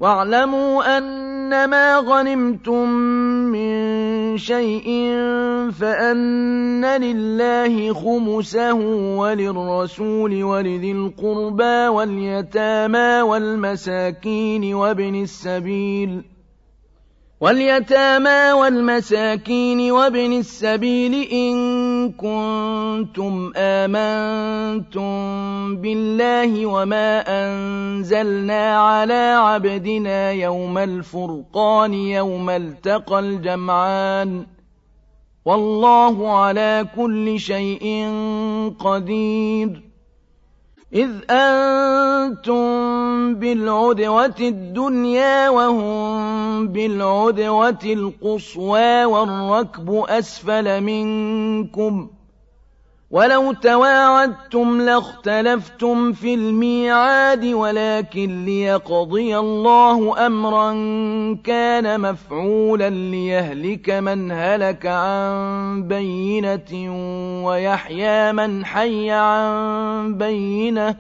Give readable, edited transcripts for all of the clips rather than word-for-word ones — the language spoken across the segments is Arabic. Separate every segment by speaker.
Speaker 1: واعلموا أنما غنمتم من شيء فأن لله خمسه وللرسول ولذي القربى واليتامى والمساكين وابن السبيل إن كنتم آمنتم بالله وما أنزلنا على عبدنا يوم الفرقان يوم التقى الجمعان والله على كل شيء قدير إذ أنتم بالعدوة الدنيا وهم بالعدوة القصوى والركب أسفل منكم ولو تواعدتم لاختلفتم في الميعاد ولكن ليقضي الله أمرا كان مفعولا ليهلك من هلك عن بينة ويحيى من حي عن بينة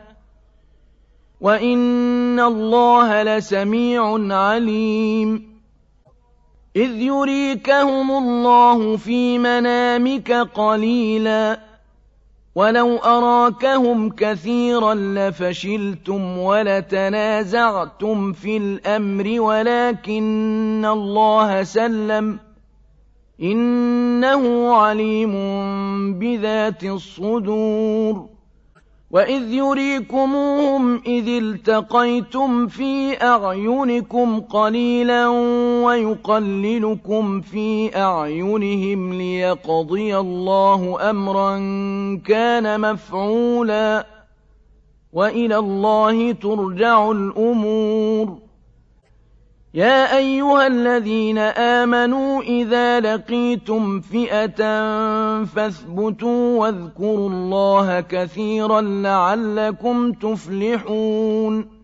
Speaker 1: وإن الله لسميع عليم إذ يريكهم الله في منامك قليلا ولو أراكهم كثيرا لفشلتم ولتنازعتم في الأمر ولكن الله سلم إنه عليم بذات الصدور وإذ يريكموهم إذ التقيتم في أعينكم قليلا ويقللكم في أعينهم ليقضي الله أمرا كان مفعولا وإلى الله ترجع الأمور يا أيها الذين آمنوا إذا لقيتم فئة فاثبتوا واذكروا الله كثيرا لعلكم تفلحون